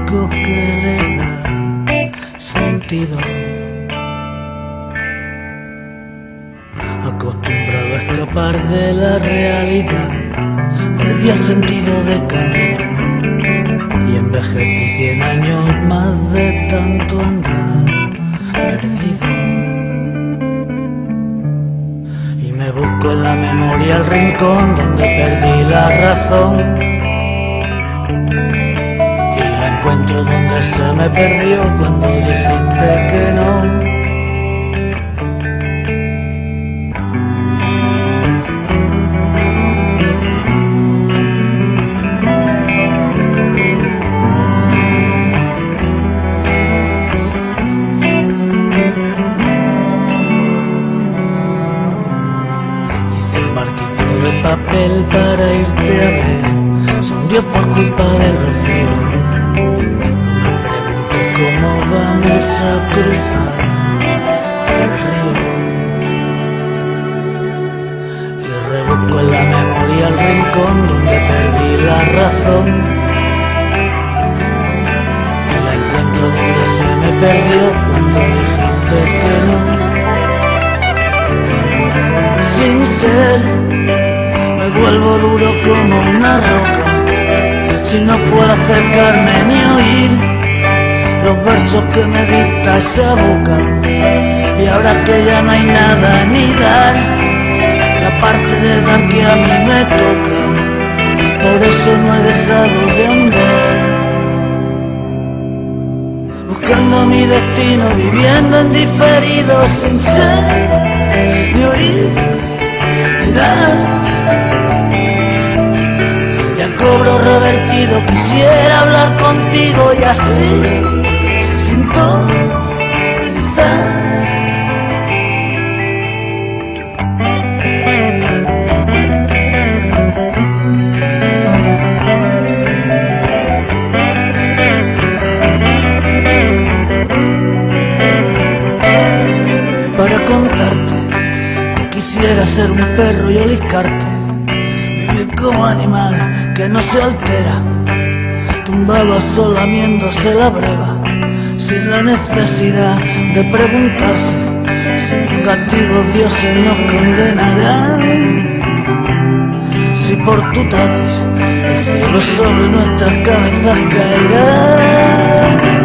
único que le da sentido. Acostumbrado a escapar de la realidad, perdí el sentido del camino y envejecí 100 años más de tanto andar perdido. Y me busco en la memoria el rincón donde perdí la razón, y la encuentro donde se me perdió cuando dijiste que no. Papel para irte a ver, se hundió por culpa del rocío. No me pregunto cómo vamos a cruzar el río. Y rebusco en la memoria el rincón donde perdí la razón, y la encuentro donde se me perdió cuando dijiste que no. Sin ser, me vuelvo duro como una roca, si no puedo acercarme ni oír los versos que me dicta esa boca. Y ahora que ya no hay nada ni dar, la parte de dar que a mí me toca, por eso no he dejado de andar, buscando mi destino, viviendo en diferido, sin ser ni oír ni dar. Cobro revertido, quisiera hablar contigo y así sintonizar. Para contarte que quisiera ser un perro y oliscarte, vivir como animal que no se altera, tumbado al sol lamiéndose la breva, sin la necesidad de preguntarse si vengativos dioses nos condenarán, si por tu tatis el cielo sobre nuestras cabezas caerá.